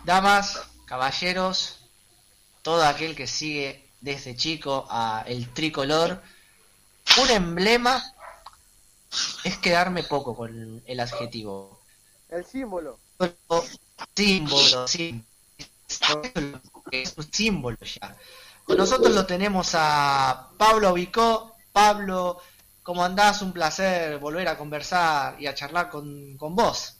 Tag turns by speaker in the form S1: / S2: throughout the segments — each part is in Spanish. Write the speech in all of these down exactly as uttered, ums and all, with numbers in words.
S1: Damas, caballeros, todo aquel que sigue desde chico a el tricolor, un emblema es quedarme poco con el adjetivo.
S2: El símbolo.
S1: Solo símbolo, sí, es un símbolo ya. Con nosotros lo tenemos a Pablo Vicó. Pablo, ¿cómo andás? Un placer volver a conversar y a charlar con, con vos.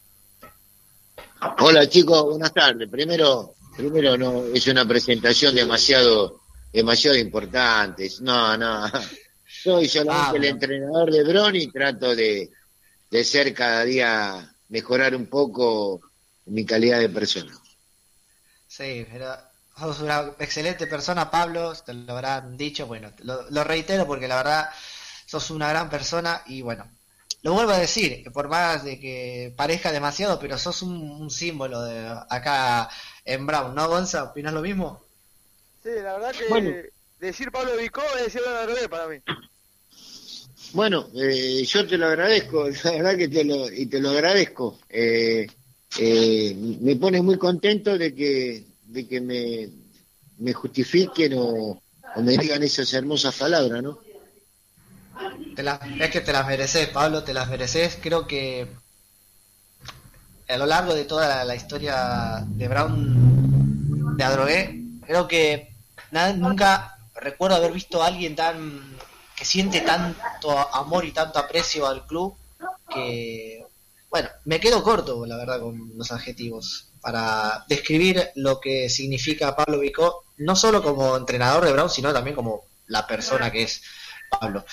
S3: Hola chicos, buenas tardes. Primero, primero no es una presentación demasiado, demasiado importante. No, no. Soy solamente el
S1: Pablo.
S3: entrenador de Bron y trato de, de ser cada día mejorar un poco mi calidad de persona.
S1: Sí, pero sos una excelente persona, Pablo, te lo habrán dicho, bueno, lo, lo reitero porque la verdad sos una gran persona y bueno, lo vuelvo a decir, por más de que parezca demasiado, pero sos un, un símbolo de acá en Brown, ¿no, Gonza? ¿Opinás lo mismo?
S2: Sí, la verdad
S3: Bueno,
S2: que decir Pablo Vicó es decir una verdad para mí.
S3: bueno, eh, yo te lo agradezco, la verdad que te lo, y te lo agradezco. Eh, eh, me pone muy contento de que, de que me, me justifiquen o, o me digan esas hermosas palabras, ¿no?
S1: Te las, es que te las mereces, Pablo, te las mereces. Creo que a lo largo de toda la, la historia de Brown de Adrogué, creo que nada, nunca recuerdo haber visto a alguien tan que siente tanto amor y tanto aprecio al club que, bueno, me quedo corto, la verdad, con los adjetivos para describir lo que significa Pablo Vicó, no solo como entrenador de Brown, sino también como la persona que es Pablo.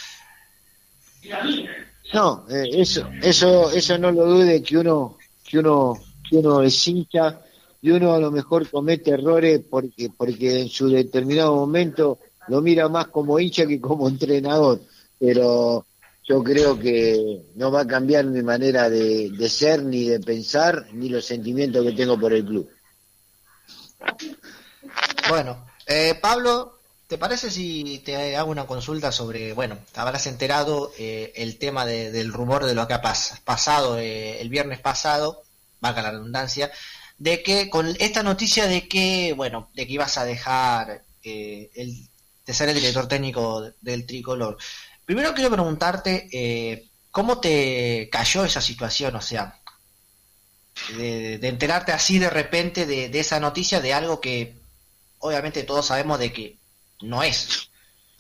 S3: No, eh, eso, eso, eso no lo dude que uno, que uno, que uno es hincha y uno a lo mejor comete errores porque, porque en su determinado momento lo mira más como hincha que como entrenador. Pero yo creo que no va a cambiar mi manera de, de ser, ni de pensar, ni los sentimientos que tengo por el club.
S1: Bueno, eh, Pablo, ¿te parece si te hago una consulta sobre, bueno, te habrás enterado eh, el tema de, del rumor de lo que ha pas, pasado eh, el viernes pasado, valga la redundancia, de que con esta noticia de que, bueno, de que ibas a dejar eh, el, de ser el director técnico del Tricolor. Primero quiero preguntarte, eh, ¿cómo te cayó esa situación? O sea, de, de enterarte así de repente de, de esa noticia de algo que obviamente todos sabemos de que no es.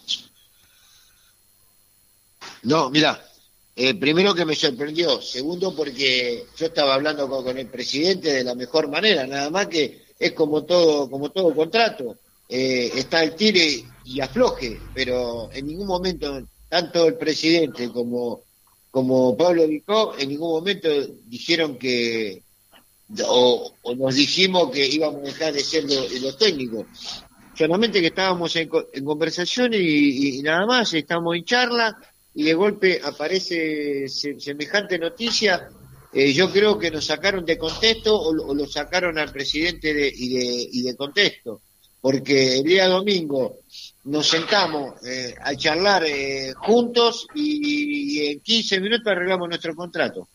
S3: No, mira, eh, primero que me sorprendió, segundo porque yo estaba hablando con, con el presidente de la mejor manera, nada más que es como todo, como todo contrato, eh, está el tire y afloje, pero en ningún momento, tanto el presidente como, como Pablo Vicó, en ningún momento dijeron que, o, o nos dijimos que íbamos a dejar de ser los lo técnicos. Solamente que estábamos en, en conversación y, y, y nada más, estamos en charla y de golpe aparece se, semejante noticia. Eh, yo creo que nos sacaron de contexto o, o lo sacaron al presidente de, y, de, y de contexto, porque el día domingo nos sentamos eh, a charlar eh, juntos y, y en quince minutos arreglamos nuestro contrato.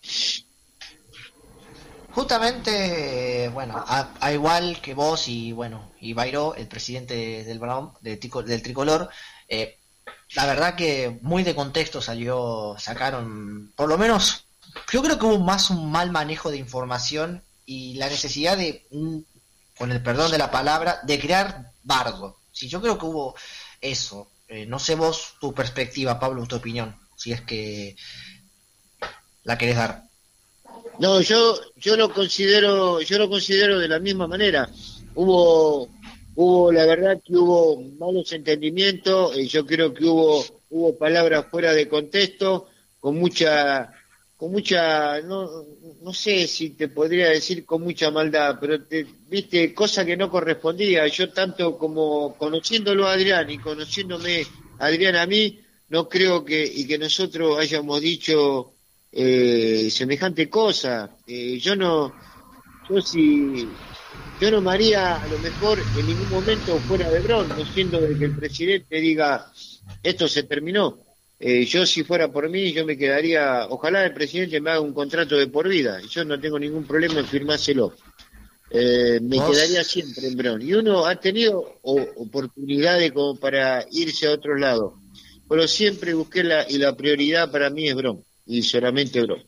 S1: Justamente, bueno, a, a igual que vos y bueno, y Bairo, el presidente del Brown, de tico, del Tricolor, eh, la verdad que muy de contexto salió, sacaron, por lo menos, yo creo que hubo más un mal manejo de información y la necesidad de, un, con el perdón de la palabra, de crear bardo. Sí, yo creo que hubo eso. Eh, no sé vos, tu perspectiva, Pablo, tu opinión, si es que la querés dar.
S3: No, yo yo lo considero yo lo considero de la misma manera. Hubo hubo la verdad que hubo malos entendimientos, eh, yo creo que hubo hubo palabras fuera de contexto, con mucha con mucha no no sé si te podría decir con mucha maldad, pero te, viste cosa que no correspondía. Yo tanto como conociéndolo a Adrián y conociéndome a Adrián a mí, no creo que y que nosotros hayamos dicho eh, semejante cosa. Eh, yo no, yo si, yo no me haría a lo mejor en ningún momento fuera de Bron, no siendo de que el presidente diga esto se terminó. Eh, yo si fuera por mí, yo me quedaría, ojalá el presidente me haga un contrato de por vida, yo no tengo ningún problema en firmárselo. Eh, me
S1: ¿Vos?
S3: quedaría siempre en Brown. Y uno ha tenido o- oportunidades como para irse a otro lado, pero siempre busqué la, y la prioridad para mí es Brown, y solamente Brown.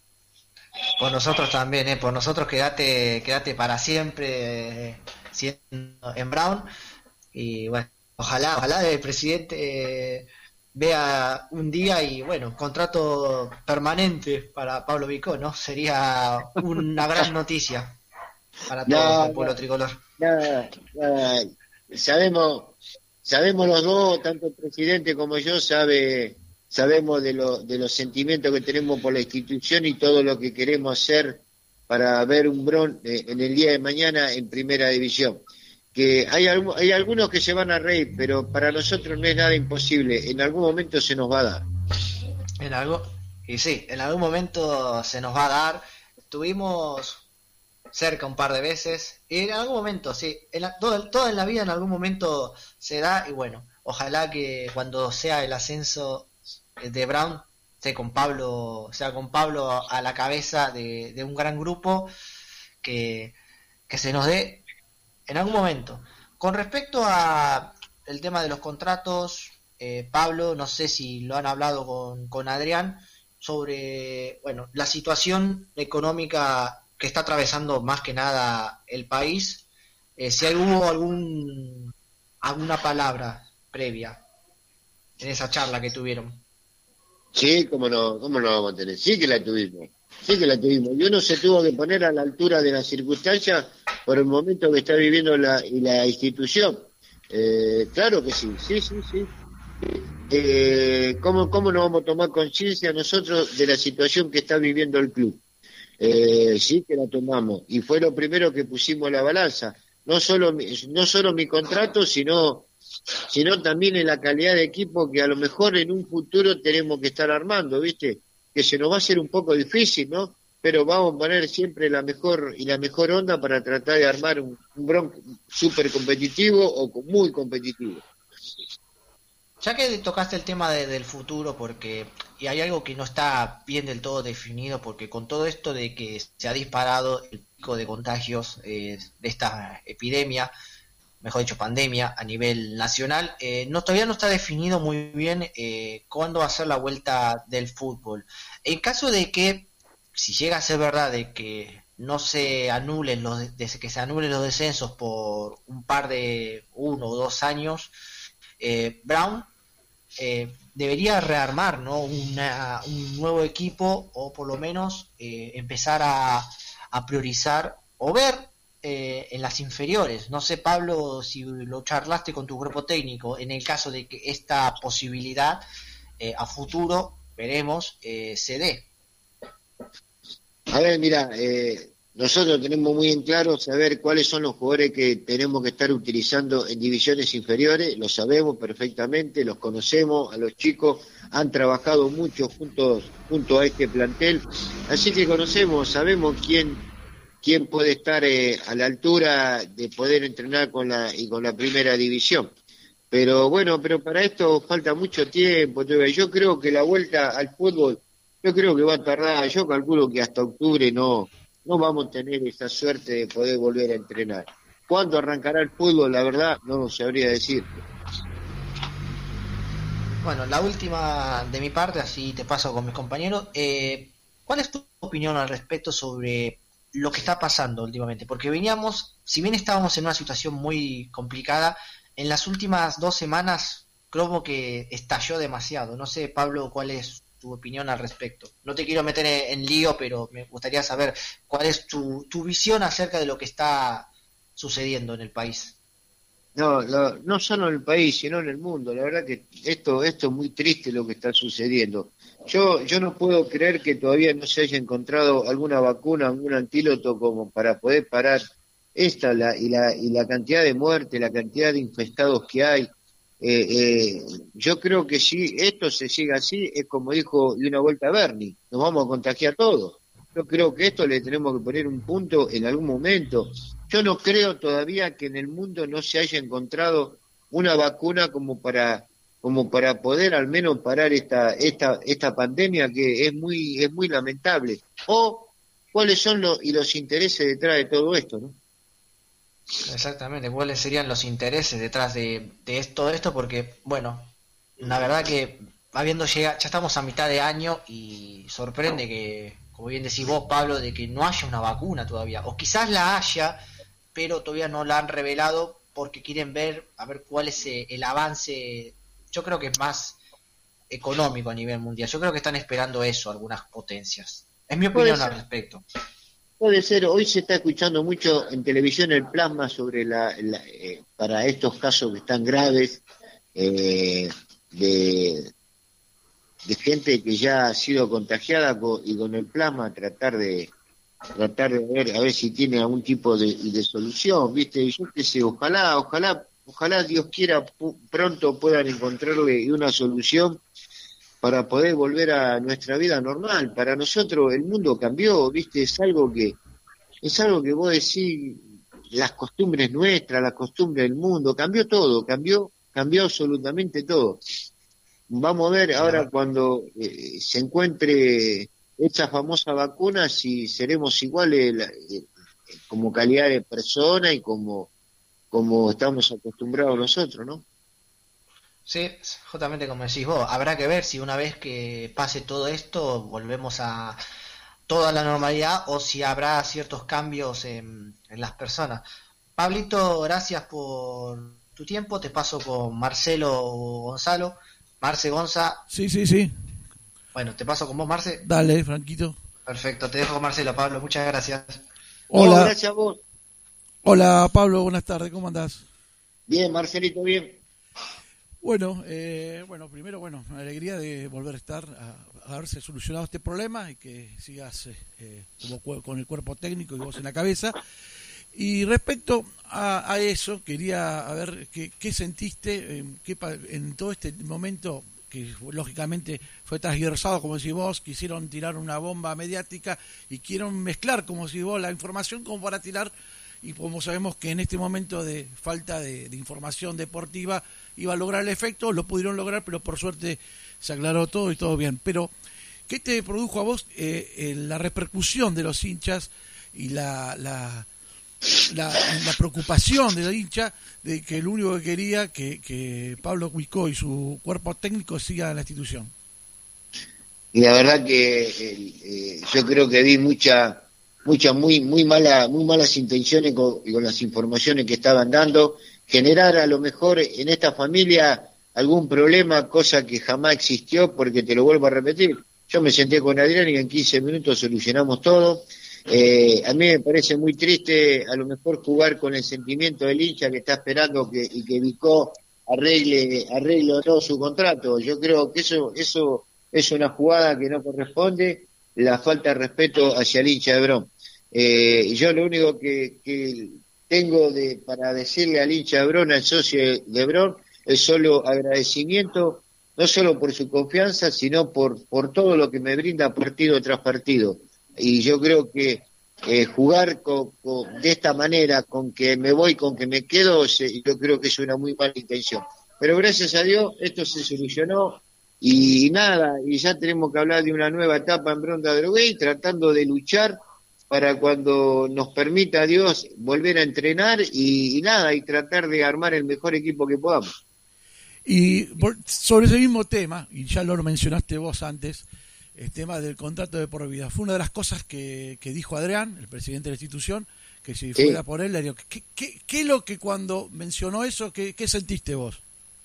S1: Por nosotros también, ¿eh? Por nosotros quédate, quédate para siempre eh, siendo en Brown. Y bueno, ojalá, ojalá el presidente eh, vea un día y bueno, contrato permanente para Pablo Vicó, ¿no? Sería una gran noticia para todos,
S3: No,
S1: el pueblo
S3: no,
S1: tricolor.
S3: nada, nada. Sabemos, sabemos los dos, tanto el presidente como yo, sabe, sabemos de, lo, de los sentimientos que tenemos por la institución y todo lo que queremos hacer para ver un Bron eh, en el día de mañana en primera división. Que hay, algu- hay algunos que se van a reír, pero para nosotros no es nada imposible. En algún momento se nos va a dar.
S1: En algo, y sí, en algún momento se nos va a dar. Estuvimos cerca un par de veces y en algún momento, sí, en la- todo, todo en la vida en algún momento se da y bueno, ojalá que cuando sea el ascenso de Brown sea con Pablo, sea con Pablo a la cabeza de, de un gran grupo que, que se nos dé en algún momento. Con respecto a el tema de los contratos, eh, Pablo, no sé si lo han hablado con, con Adrián sobre, bueno, la situación económica que está atravesando más que nada el país, eh, si hay- hubo algún alguna palabra previa en esa charla que tuvieron.
S3: Sí, cómo no, cómo no vamos a tener. Sí que la tuvimos, sí que la tuvimos. Y uno se tuvo que poner a la altura de las circunstancias por el momento que está viviendo la, y la institución. Eh, claro que sí, sí, sí, sí. Eh, ¿cómo, ¿Cómo no vamos a tomar conciencia nosotros de la situación que está viviendo el club? Eh, sí que la tomamos. Y fue lo primero que pusimos en la balanza. No solo, mi- no solo mi contrato, sino sino también en la calidad de equipo que a lo mejor en un futuro tenemos que estar armando, ¿viste? Que se nos va a hacer un poco difícil, ¿no? Pero vamos a poner siempre la mejor y la mejor onda para tratar de armar un, un Bronco súper competitivo o co- muy competitivo.
S1: Ya que tocaste el tema de- del futuro, porque y hay algo que no está bien del todo definido, porque con todo esto de que se ha disparado el pico de contagios eh, de esta epidemia, mejor dicho pandemia a nivel nacional, eh, no todavía no está definido muy bien eh, cuándo va a ser la vuelta del fútbol. En caso de que, si llega a ser verdad de que no se anulen los de que se anulen los descensos por un par de uno o dos años, eh, Brown eh, debería rearmar, ¿no? Una- un nuevo equipo o por lo menos eh, empezar a, a priorizar o ver eh, en las inferiores. No sé, Pablo, si lo charlaste con tu cuerpo técnico en el caso de que esta posibilidad eh, a futuro, veremos, eh, se dé.
S3: A ver, mira, eh, nosotros tenemos muy en claro saber cuáles son los jugadores que tenemos que estar utilizando en divisiones inferiores, lo sabemos perfectamente, los conocemos, a los chicos han trabajado mucho juntos, junto a este plantel, así que conocemos, sabemos quién, quién puede estar eh, a la altura de poder entrenar con la y con la primera división. Pero bueno, pero para esto falta mucho tiempo. Todavía. Yo creo que la vuelta al fútbol, yo creo que va a tardar, yo calculo que hasta octubre no, no vamos a tener esa suerte de poder volver a entrenar. ¿Cuándo arrancará el fútbol? La verdad, no lo sabría decir.
S1: Bueno, la última de mi parte, así te paso con mis compañeros. Eh, ¿cuál es tu opinión al respecto sobre lo que está pasando últimamente? Porque veníamos, si bien estábamos en una situación muy complicada, en las últimas dos semanas creo que estalló demasiado. No sé, Pablo, cuál es tu opinión al respecto. No te quiero meter en, en lío, pero me gustaría saber cuál es tu, tu visión acerca de lo que está sucediendo en el país.
S3: No, lo- no solo en el país, sino en el mundo. La verdad que esto, esto es muy triste lo que está sucediendo. Yo, yo no puedo creer que todavía no se haya encontrado alguna vacuna, algún antídoto como para poder parar esta la, y la y la cantidad de muertes, la cantidad de infestados que hay. Eh, eh, yo creo que si esto se sigue así, es como dijo de una vuelta Bernie, nos vamos a contagiar todos. Yo creo que esto le tenemos que poner un punto en algún momento. Yo no creo todavía que en el mundo no se haya encontrado una vacuna como para como para poder al menos parar esta esta esta pandemia que es muy es muy lamentable. O cuáles son los, y los intereses detrás de todo esto, ¿no?
S1: Exactamente, cuáles serían los intereses detrás de, de esto, todo esto, porque, bueno, la verdad que habiendo llegado, ya estamos a mitad de año y sorprende que, como bien decís vos, Pablo, de que no haya una vacuna todavía, o quizás la haya, pero todavía no la han revelado porque quieren ver, a ver cuál es el avance. Yo creo que es más económico a nivel mundial, yo creo que están esperando eso algunas potencias, es mi opinión al respecto.
S3: Puede ser, hoy se está escuchando mucho en televisión el plasma sobre la, la eh, para estos casos que están graves, eh, de, de gente que ya ha sido contagiada con, y con el plasma tratar de tratar de ver a ver si tiene algún tipo de, de solución, ¿viste? Yo qué sé, ojalá, ojalá, ojalá Dios quiera pronto puedan encontrarle una solución para poder volver a nuestra vida normal. Para nosotros el mundo cambió, ¿viste? Es algo que es algo que vos decís, las costumbres nuestras, las costumbres del mundo, cambió todo, cambió, cambió absolutamente todo. Vamos a ver ahora cuando eh, se encuentre esa famosa vacuna si seremos iguales eh, como calidad de persona y como como estamos acostumbrados nosotros, ¿no?
S1: Sí, justamente como decís vos, habrá que ver si una vez que pase todo esto volvemos a toda la normalidad o si habrá ciertos cambios en, en las personas. Pablito, gracias por tu tiempo, te paso con Marcelo Gonzalo. Marce Gonza.
S4: Sí, sí, sí.
S1: Bueno, te paso con vos, Marce.
S4: Dale, Franquito.
S1: Perfecto, te dejo con Marcelo. Pablo, muchas gracias.
S4: Hola.
S3: No, gracias a vos.
S4: Hola, Pablo, buenas tardes, ¿cómo andás?
S3: Bien, Marcelito, bien.
S4: Bueno, eh, bueno, primero, bueno, una alegría de volver a estar, a, a haberse solucionado este problema y que sigas eh, como con el cuerpo técnico y vos en la cabeza. Y respecto a, a eso, quería a ver qué, qué sentiste, eh, qué, en todo este momento que lógicamente fue transversado, como decís vos, quisieron tirar una bomba mediática y quieren mezclar, como decís vos, la información como para tirar, y como sabemos que en este momento de falta de, de información deportiva iba a lograr el efecto, lo pudieron lograr, pero por suerte se aclaró todo y todo bien. Pero, ¿qué te produjo a vos eh, eh, la repercusión de los hinchas y la, la, la, la preocupación de la hincha de que el único que quería que, que Pablo Guicó y su cuerpo técnico siga en la institución?
S3: Y la verdad que eh, eh, yo creo que vi mucha muchas muy muy mala muy malas intenciones con, con las informaciones que estaban dando, generar a lo mejor en esta familia algún problema, cosa que jamás existió, porque te lo vuelvo a repetir, yo me senté con Adrián y en quince minutos solucionamos todo. Eh, a mí me parece muy triste a lo mejor jugar con el sentimiento del hincha que está esperando que y que Vicó arregle arregle todo su contrato. Yo creo que eso eso es una jugada que no corresponde, la falta de respeto hacia el hincha de Hebrón. Eh, yo lo único que, que tengo de para decirle al hincha de Hebrón, al socio de Hebrón, es solo agradecimiento, no solo por su confianza, sino por, por todo lo que me brinda partido tras partido. Y yo creo que eh, jugar con, con, de esta manera, con que me voy, con que me quedo, se, yo creo que es una muy mala intención. Pero gracias a Dios esto se solucionó y nada, y ya tenemos que hablar de una nueva etapa en Hebrón de Adrogué, tratando de luchar para cuando nos permita Dios volver a entrenar y, y nada, y tratar de armar el mejor equipo que podamos.
S4: Y por, sobre ese mismo tema, y ya lo mencionaste vos antes, el tema del contrato de por vida, fue una de las cosas que, que dijo Adrián, el presidente de la institución, que si sí. fuera por él, le digo, ¿qué, qué, ¿qué es lo que cuando mencionó eso, qué, qué sentiste vos?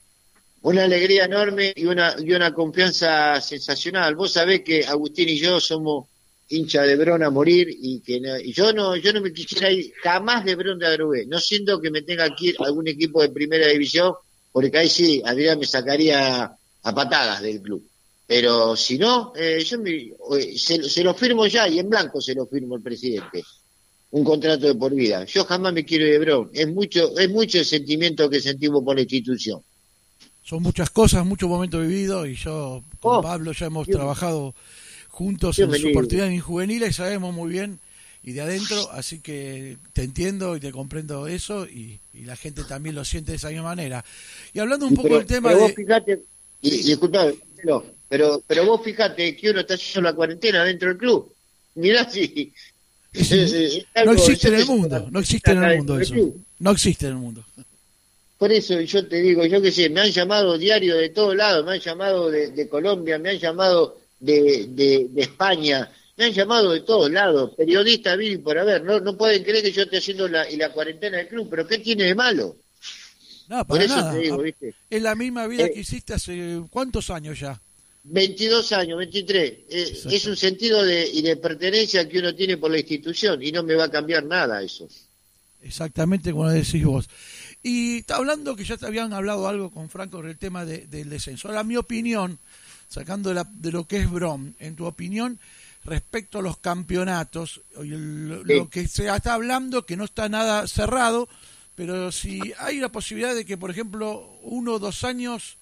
S3: Una alegría enorme y una, y una confianza sensacional. Vos sabés que Agustín y yo somos hincha de Hebrón a morir y que no, y yo no yo no me quisiera ir jamás de Hebrón de Adrogué, no siento que me tenga que ir a algún equipo de primera división, porque ahí sí, Adrián me sacaría a patadas del club, pero si no, eh, yo me, se, se lo firmo ya y en blanco se lo firmo el presidente, un contrato de por vida. Yo jamás me quiero ir de Hebrón, es mucho, es mucho el sentimiento que sentimos por la institución.
S4: Son muchas cosas, muchos momentos vividos, y yo con oh, Pablo ya hemos Dios. trabajado juntos Dios en su partida en juveniles y sabemos muy bien y de adentro, así que te entiendo y te comprendo eso y, y la gente también lo siente de esa misma manera. Y hablando un
S3: y
S4: poco
S3: pero,
S4: del tema
S3: pero
S4: de...
S3: Vos fijate, y, y disculpame, pero, pero, pero vos fijate que uno está haciendo la cuarentena dentro del club. Mirá si,
S4: Es
S3: Sí,
S4: in-
S3: sí, es
S4: no
S3: algo-
S4: existe en
S3: yo
S4: el
S3: te-
S4: mundo, no existe en el mundo
S3: acá
S4: eso.
S3: dentro del club.
S4: No existe en el mundo.
S3: Por eso yo te digo, yo qué sé, me han llamado diario de todos lados, me han llamado de, de Colombia, me han llamado de, de, de España, me han llamado de todos lados, periodistas, vir y por haber, no, no pueden creer que yo esté haciendo la, y la cuarentena del club, pero ¿qué tiene de malo?
S4: No,
S3: Por
S4: para
S3: eso
S4: nada.
S3: te digo,
S4: Ah,
S3: ¿viste?
S4: Es la misma vida
S3: Eh,
S4: que hiciste hace cuántos años ya.
S3: veintidós años, veintitrés, eh,
S4: Exacto.
S3: es un sentido de, y de pertenencia que uno tiene por la institución y no me va a cambiar nada eso.
S4: Exactamente como decís vos. Y está hablando que ya te habían hablado algo con Franco sobre el tema de- del descenso. Ahora, mi opinión, sacando de, la- de lo que es Brom, en tu opinión, respecto a los campeonatos, y el-
S3: Sí.
S4: lo que se está hablando, que no está nada cerrado, pero si hay la posibilidad de que, por ejemplo, uno o dos años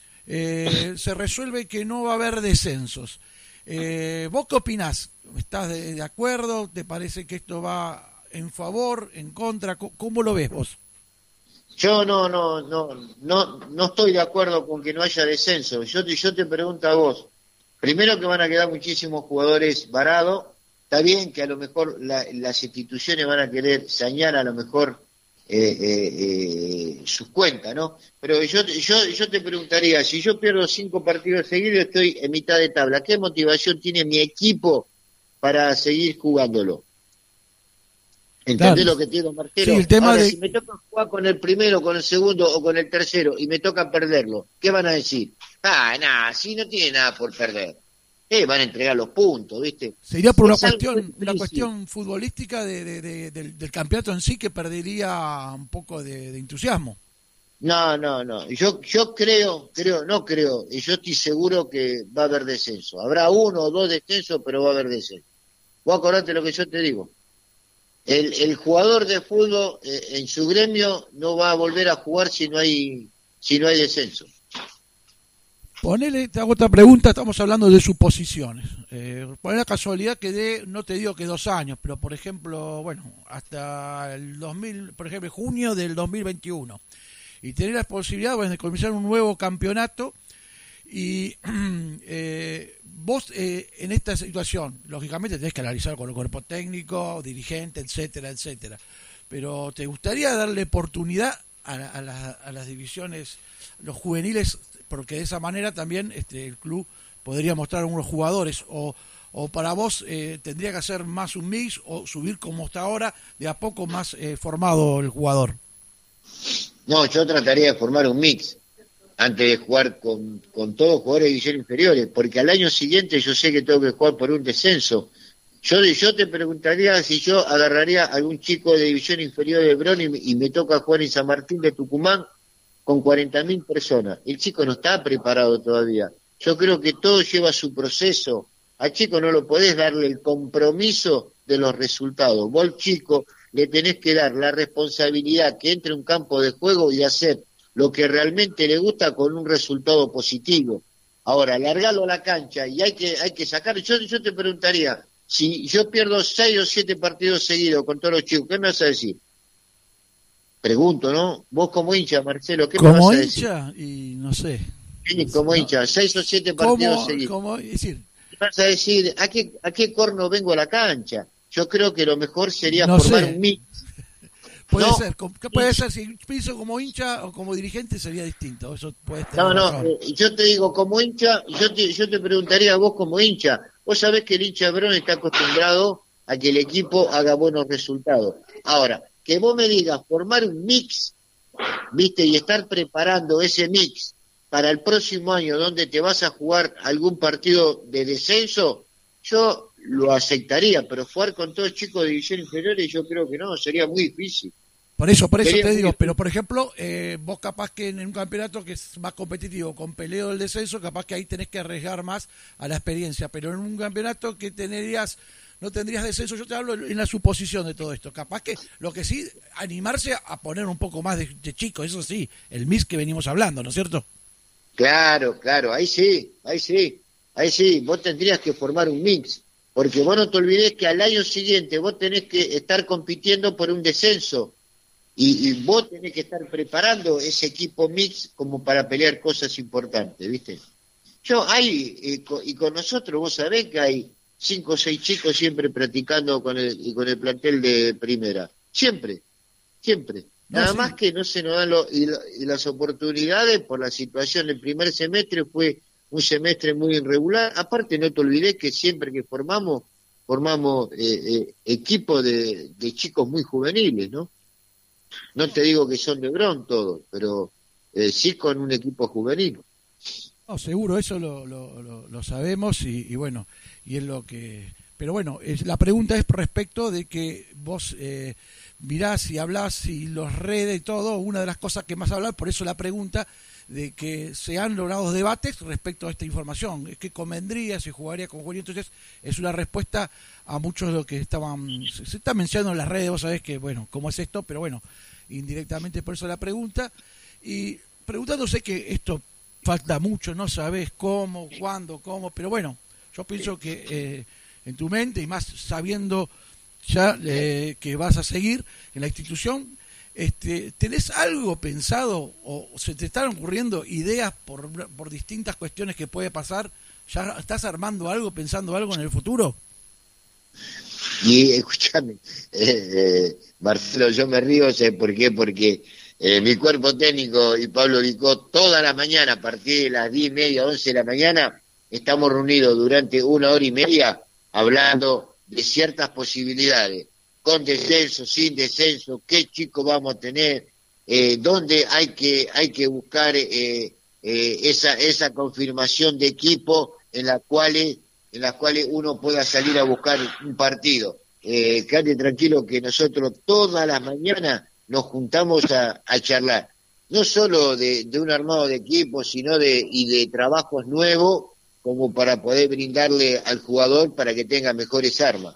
S4: eh, se resuelve que no va a haber descensos. Eh, ¿Vos qué opinás? ¿Estás de, de acuerdo? ¿Te parece que esto va en favor, en contra? ¿Cómo, cómo lo ves vos?
S3: Yo no, no, no, no, no estoy de acuerdo con que no haya descenso. Yo te, yo te pregunto a vos, primero que van a quedar muchísimos jugadores varados, está bien que a lo mejor la- las instituciones van a querer sañar a lo mejor eh, eh, eh, sus cuentas, ¿no? Pero yo, yo, yo te preguntaría, si yo pierdo cinco partidos seguidos, estoy en mitad de tabla, ¿qué motivación tiene mi equipo para seguir jugándolo? ¿Entendés
S4: Claro.
S3: lo que te digo, Marcelo?
S4: Sí, el tema
S3: Ahora,
S4: de-
S3: si me toca jugar con el primero, con el segundo o con el tercero y me toca perderlo, ¿qué van a decir? Ah, nada, si no tiene nada por perder. Eh, van a entregar los puntos, ¿viste?
S4: Sería por una
S3: Es algo
S4: cuestión, una
S3: difícil.
S4: cuestión futbolística de, de- de- del, del campeonato en sí que perdería un poco de, de entusiasmo.
S3: No, no, no. Yo, yo creo, creo, no creo, y yo estoy seguro que va a haber descenso. Habrá uno o dos descensos, pero va a haber descenso. Vos acordate lo que yo te digo. El, el jugador de fútbol eh, en su gremio no va a volver a jugar si no hay, si no hay descenso.
S4: Ponele, te hago otra pregunta, estamos hablando de suposiciones. Eh, poné la casualidad que de, no te digo que dos años, pero por ejemplo, bueno, hasta el dos mil, por ejemplo, junio del dos mil veintiuno. Y tener la posibilidad bueno, de comenzar un nuevo campeonato y eh, vos eh, en esta situación, lógicamente tenés que analizar con el cuerpo técnico, dirigente, etcétera, etcétera. Pero ¿te gustaría darle oportunidad a, a, la- a las divisiones, los juveniles, porque de esa manera también este, el club podría mostrar unos jugadores o, o para vos eh, tendría que hacer más un mix o subir como está ahora de a poco más eh, formado el jugador?
S3: No, yo trataría de formar un mix antes de jugar con, con todos jugadores de división inferiores, porque al año siguiente yo sé que tengo que jugar por un descenso. Yo, yo te preguntaría si yo agarraría a algún chico de división inferior de Bron y, me- y me toca jugar en San Martín de Tucumán con cuarenta mil personas. El chico no está preparado todavía. Yo creo que todo lleva su proceso. Al chico no lo podés darle el compromiso de los resultados. Vos al chico le tenés que dar la responsabilidad que entre a un campo de juego y hacer lo que realmente le gusta con un resultado positivo. Ahora, largarlo a la cancha y hay que hay que sacar. Yo, yo te preguntaría, si yo pierdo seis o siete partidos seguidos con todos los chicos, ¿qué me vas a decir? Pregunto, ¿no? Vos como hincha, Marcelo, ¿qué me
S4: Como
S3: vas a decir?
S4: hincha, y no sé.
S3: Sí, como
S4: No.
S3: hincha, seis o siete partidos
S4: ¿Cómo,
S3: seguidos.
S4: cómo, es decir,
S3: ¿Qué vas a decir? ¿A qué, a qué corno vengo a la cancha? Yo creo que lo mejor sería
S4: No
S3: formar
S4: sé.
S3: un mix.
S4: puede
S3: No.
S4: ser, com- ¿qué puede ser? Si pienso como hincha o como dirigente sería distinto. Eso puede tener
S3: No, no,
S4: razón.
S3: eh, yo te digo como hincha, yo te, yo te preguntaría a vos como hincha. Vos sabés que el hincha de Bron está acostumbrado a que el equipo haga buenos resultados. Ahora, que vos me digas formar un mix, viste, y estar preparando ese mix para el próximo año donde te vas a jugar algún partido de descenso, yo lo aceptaría, pero jugar con todos chicos de división inferiores yo creo que no, sería muy difícil.
S4: Por eso, por eso
S3: Sería
S4: te
S3: muy
S4: digo,
S3: difícil.
S4: pero por ejemplo, eh, vos capaz que en un campeonato que es más competitivo, con peleo del descenso, capaz que ahí tenés que arriesgar más a la experiencia, pero en un campeonato que tendrías, no tendrías descenso, yo te hablo en la suposición de todo esto, capaz que lo que sí, animarse a poner un poco más de, de chico, eso sí, el mix que venimos hablando, ¿no es cierto?
S3: Claro, claro, ahí sí, ahí sí, ahí sí, vos tendrías que formar un mix, porque vos no te olvides que al año siguiente vos tenés que estar compitiendo por un descenso y, y vos tenés que estar preparando ese equipo mix como para pelear cosas importantes, ¿viste? Yo hay, eh, co- y con nosotros vos sabés que hay cinco o seis chicos siempre practicando con el, con el plantel de primera. Siempre, siempre.
S4: No,
S3: Nada
S4: sí.
S3: más que no se nos dan lo, y, lo, y las oportunidades por la situación. El primer semestre fue un semestre muy irregular. Aparte, no te olvides que siempre que formamos, formamos eh, eh, equipos de, de chicos muy juveniles, ¿no? No te digo que son de Bron todos, pero eh, sí con un equipo juvenil.
S4: No, seguro, eso lo, lo, lo, lo sabemos y, y bueno, y es lo que... Pero bueno, es, la pregunta es respecto de que vos eh, mirás y hablás y los redes y todo, una de las cosas que más hablar, por eso la pregunta de que se han logrado debates respecto a esta información, es que convendría, se jugaría con Julio, entonces es una respuesta a muchos de lo que estaban, se, se está mencionando en las redes, vos sabés que, bueno, cómo es esto, pero bueno, indirectamente por eso la pregunta, y preguntándose que esto falta mucho, no sabés cómo, cuándo, cómo, pero bueno, yo pienso que eh, en tu mente y más sabiendo ya eh, que vas a seguir en la institución, este, ¿tenés algo pensado o se te están ocurriendo ideas por, por distintas cuestiones que puede pasar? ¿Ya estás armando algo, pensando algo en el futuro?
S3: Y escúchame, eh, eh, Marcelo, yo me río, ¿sé por qué? Porque eh, mi cuerpo técnico y Pablo Vicó, toda la mañana, a partir de las diez y media, once de la mañana, estamos reunidos durante una hora y media hablando de ciertas posibilidades, con descenso, sin descenso, qué chicos vamos a tener, eh, dónde hay que hay que buscar eh, eh, esa esa confirmación de equipo en la cuales en las cuales uno pueda salir a buscar un partido. Eh, quédate tranquilo que nosotros todas las mañanas nos juntamos a, a charlar, no solo de, de un armado de equipo, sino de y de trabajos nuevos como para poder brindarle al jugador para que tenga mejores armas.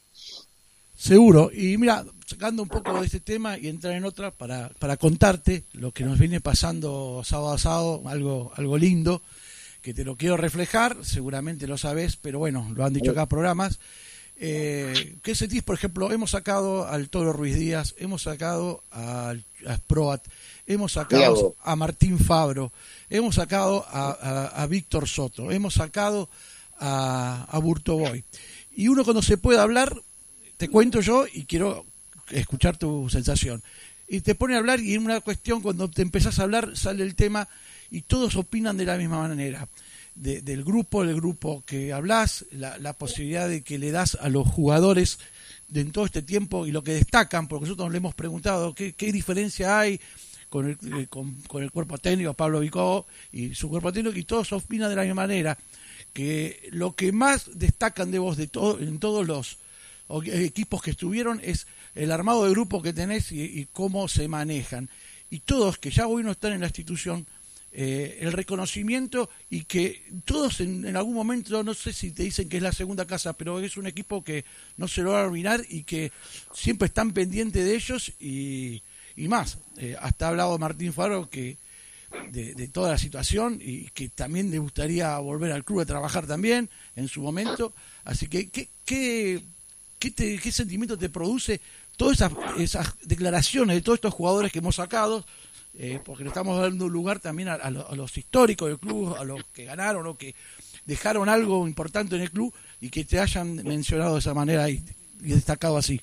S4: Seguro, y mira, sacando un poco de este tema y entrar en otra para, para contarte lo que nos viene pasando sábado a sábado, algo, algo lindo, que te lo quiero reflejar, seguramente lo sabes, pero bueno, lo han dicho acá programas. Eh, ¿Qué sentís? Por ejemplo, hemos sacado al Toro Ruiz Díaz, hemos sacado al, a Proat, hemos sacado
S3: Bravo.
S4: a Martín Fabro, hemos sacado a, a, a Víctor Soto, hemos sacado a, a Burto Boy. Y uno cuando se puede hablar, te cuento yo y quiero escuchar tu sensación. Y te pone a hablar y en una cuestión cuando te empezás a hablar sale el tema y todos opinan de la misma manera. De, del grupo, el grupo que hablas, la, la posibilidad de que le das a los jugadores de en todo este tiempo y lo que destacan, porque nosotros le hemos preguntado qué, qué diferencia hay con el, con, con el cuerpo técnico, Pablo Vicó y su cuerpo técnico, y todos opinan de la misma manera, que lo que más destacan de vos de todo, en todos los equipos que estuvieron es el armado de grupo que tenés y, y cómo se manejan. Y todos, que ya hoy no están en la institución, Eh, el reconocimiento y que todos en, en algún momento, no sé si te dicen que es la segunda casa, pero es un equipo que no se lo va a arruinar y que siempre están pendientes de ellos y, y más. Eh, hasta ha hablado Martín Faro que de, de toda la situación y que también le gustaría volver al club a trabajar también en su momento. Así que, ¿qué, qué, qué, te, qué sentimiento te produce todas esas, esas declaraciones de todos estos jugadores que hemos sacado? Eh, porque le estamos dando lugar también a, a, los, a los históricos del club, a los que ganaron o que dejaron algo importante en el club y que te hayan mencionado de esa manera y, y destacado así.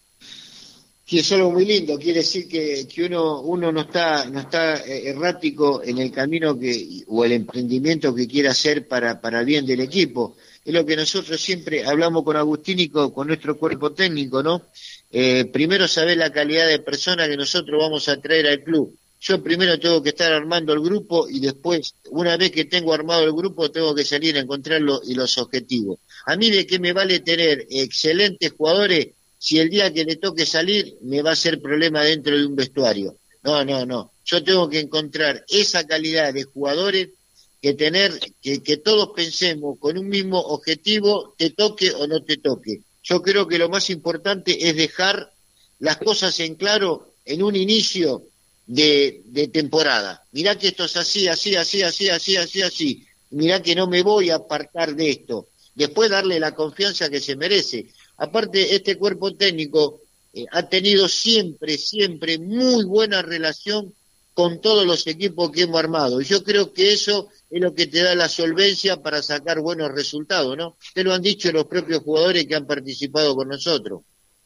S3: Sí, es algo muy lindo, quiere decir que, que uno uno no está no está errático en el camino que o el emprendimiento que quiere hacer para, para el bien del equipo. Es lo que nosotros siempre hablamos con Agustín y con, con nuestro cuerpo técnico, ¿no? Eh, primero saber la calidad de persona que nosotros vamos a traer al club. Yo primero tengo que estar armando el grupo y después, una vez que tengo armado el grupo, tengo que salir a encontrarlo y los objetivos. A mí de qué me vale tener excelentes jugadores si el día que le toque salir me va a ser problema dentro de un vestuario. No, no, no. Yo tengo que encontrar esa calidad de jugadores que tener, que, que todos pensemos con un mismo objetivo, te toque o no te toque. Yo creo que lo más importante es dejar las cosas en claro en un inicio de, de temporada. Mirá que esto es así, así, así, así, así, así, así. Mirá que no me voy a apartar de esto. Después darle la confianza que se merece. Aparte, este cuerpo técnico eh, ha tenido siempre, siempre muy buena relación con todos los equipos que hemos armado. Y yo creo que eso es lo que te da la solvencia para sacar buenos resultados, ¿no? Te lo han dicho los propios jugadores que han participado con nosotros.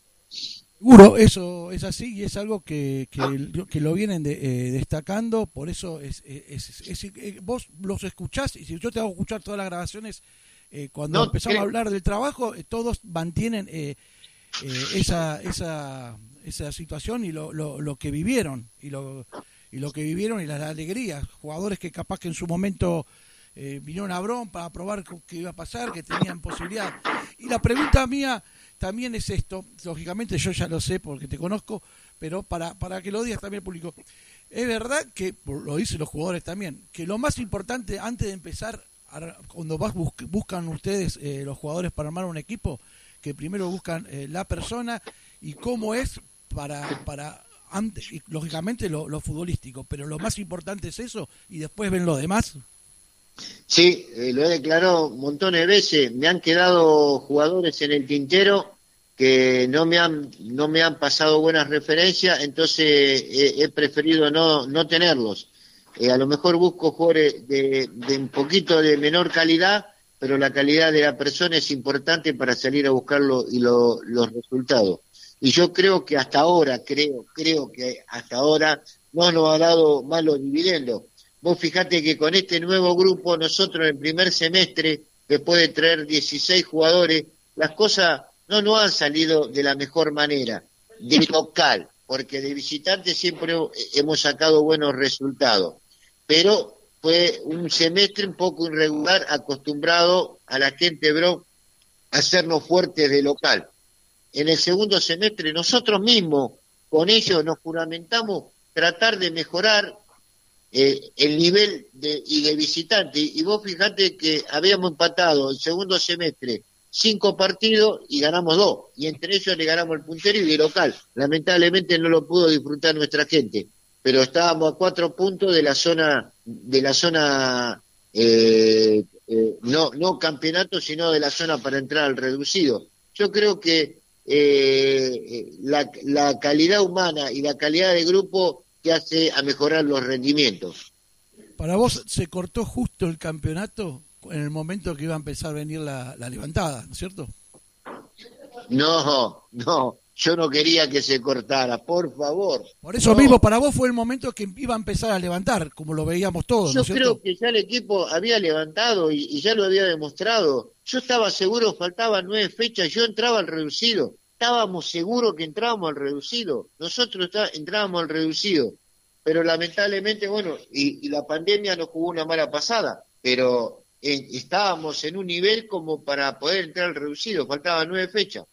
S4: Seguro, eso es así y es algo que, que, que lo vienen de, eh, destacando, por eso es, es, es, es, vos los escuchás y si yo te hago escuchar todas las grabaciones, eh, cuando no, empezamos creo... a hablar del trabajo, eh, todos mantienen eh, eh, esa, esa, esa situación y lo, lo, lo que vivieron y lo, y lo que vivieron y las alegrías, jugadores que capaz que en su momento eh, vinieron a Bron para probar qué iba a pasar, que tenían posibilidad. Y la pregunta mía también es esto, lógicamente yo ya lo sé porque te conozco, pero para, para que lo digas también al público, es verdad que, lo dicen los jugadores también, que lo más importante antes de empezar, cuando vas buscan ustedes eh, los jugadores para armar un equipo, que primero buscan eh, la persona y cómo es para, para antes, y lógicamente lo, lo futbolístico, pero lo más importante es eso y después ven lo demás.
S3: Sí, eh, lo he declarado montones de veces, me han quedado jugadores en el tintero que no me han no me han pasado buenas referencias, entonces eh, he preferido no no tenerlos. Eh, a lo mejor busco jugadores de, de un poquito de menor calidad, pero la calidad de la persona es importante para salir a buscarlo y lo, los resultados. Y yo creo que hasta ahora, creo, creo que hasta ahora no nos ha dado malos dividendos. Vos fijate que con este nuevo grupo, nosotros en el primer semestre, después de traer dieciséis jugadores, las cosas no nos han salido de la mejor manera, de local, porque de visitante siempre hemos sacado buenos resultados. Pero fue un semestre un poco irregular, acostumbrado a la gente de Bron a hacernos fuertes de local. En el segundo semestre nosotros mismos, con ellos nos juramentamos tratar de mejorar eh, el nivel de, y de visitante. Y vos fijate que habíamos empatado el segundo semestre cinco partidos y ganamos dos. Y entre ellos le ganamos el puntero y de local. Lamentablemente no lo pudo disfrutar nuestra gente. Pero estábamos a cuatro puntos de la zona, de la zona, eh, eh, no, no campeonato, sino de la zona para entrar al reducido. Yo creo que eh, la, la calidad humana y la calidad de grupo que hace a mejorar los rendimientos.
S4: ¿Para vos se cortó justo el campeonato en el momento que iba a empezar a venir la, la levantada, ¿no es cierto?
S3: No, no, yo no quería que se cortara, por favor.
S4: Por eso
S3: no.
S4: mismo, para vos fue el momento que iba a empezar a levantar, como lo veíamos todos,
S3: Yo
S4: ¿no es cierto?
S3: creo que ya el equipo había levantado y, y ya lo había demostrado. Yo estaba seguro, faltaban nueve fechas, yo entraba al reducido. Estábamos seguros que entrábamos al reducido. Nosotros está, entrábamos al reducido. Pero lamentablemente, bueno, y, y la pandemia nos jugó una mala pasada, pero eh, estábamos en un nivel como para poder entrar al reducido, faltaban nueve fechas.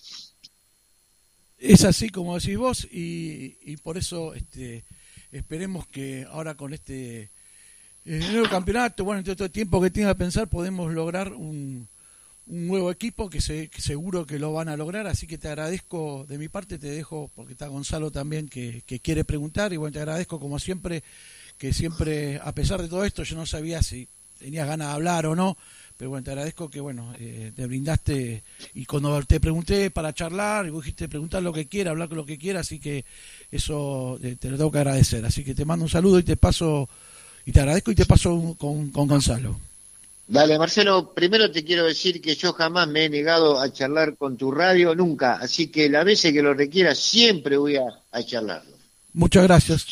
S4: Es así como decís vos y, y por eso este, esperemos que ahora con este eh, nuevo campeonato, bueno, entre todo el tiempo que tenga que pensar, podemos lograr un, un nuevo equipo que, se, que seguro que lo van a lograr, así que te agradezco de mi parte, te dejo porque está Gonzalo también que, que quiere preguntar y bueno, te agradezco como siempre, que siempre, a pesar de todo esto, yo no sabía si tenías ganas de hablar o no, pero bueno, te agradezco que bueno, eh, te brindaste y cuando te pregunté para charlar y vos dijiste preguntar lo que quiera, hablar con lo que quiera, así que eso eh, te lo tengo que agradecer, así que te mando un saludo y te paso, y te agradezco y te paso con, con Gonzalo.
S3: Dale, Marcelo, primero te quiero decir que yo jamás me he negado a charlar con tu radio, nunca, así que las veces que lo requiera siempre voy a, a charlarlo.
S4: Muchas gracias.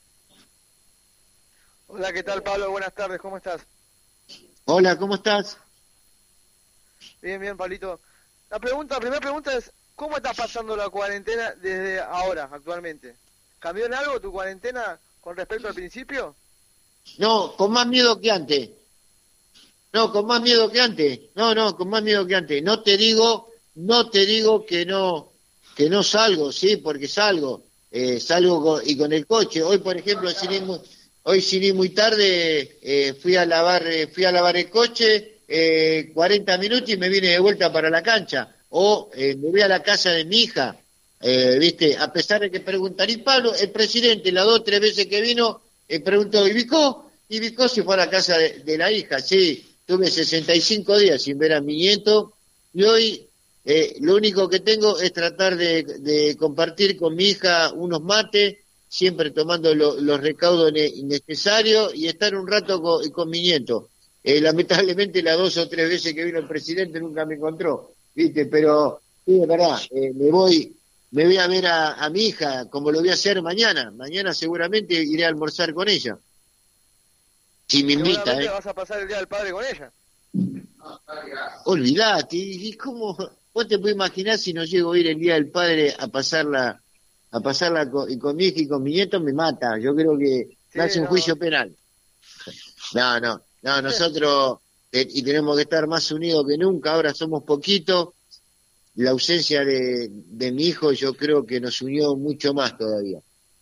S2: Hola, ¿qué tal, Pablo? Buenas tardes, ¿cómo estás?
S3: Hola, ¿cómo estás?
S2: Bien, bien, Pablito. La pregunta, la primera pregunta es, ¿cómo estás pasando la cuarentena desde ahora, actualmente? ¿Cambió en algo tu cuarentena con respecto al principio?
S3: No, con más miedo que antes. No, con más miedo que antes. No, no, con más miedo que antes. No te digo, no te digo que no, que no salgo, sí, porque salgo. Eh, salgo con, y con el coche. Hoy, por ejemplo, sin ir muy, hoy sin ir muy tarde, eh, fui a lavar, eh, fui a lavar el coche, eh, cuarenta minutos y me vine de vuelta para la cancha. O eh, me voy a la casa de mi hija, eh, viste, a pesar de que preguntar, y Pablo, el presidente, las dos o tres veces que vino, eh, preguntó, ¿y Vicó? Y Vicó se fue a la casa de, de la hija, sí. Tuve sesenta y cinco días sin ver a mi nieto y hoy eh, lo único que tengo es tratar de, de compartir con mi hija unos mates siempre tomando lo, los recaudos ne- necesarios y estar un rato con, con mi nieto. Eh, lamentablemente las dos o tres veces que vino el presidente nunca me encontró, ¿viste? Pero, sí, es verdad, eh, me voy me voy a ver a, a mi hija, como lo voy a hacer mañana. Mañana seguramente iré a almorzar con ella. Si me invita,
S2: Seguramente
S3: ¿eh?
S2: vas a pasar el Día del Padre con ella.
S3: Olvidate, ¿y cómo? ¿Vos te puedes imaginar si no llego a ir el Día del Padre a pasarla, a pasarla con, y con mi hija y con mi nieto? Me mata, yo creo que
S2: Sí,
S3: me hace un
S2: no.
S3: juicio penal. No, no, no, nosotros, eh, y tenemos que estar más unidos que nunca, ahora somos poquitos, la ausencia de, de mi hijo yo creo que nos unió mucho más todavía.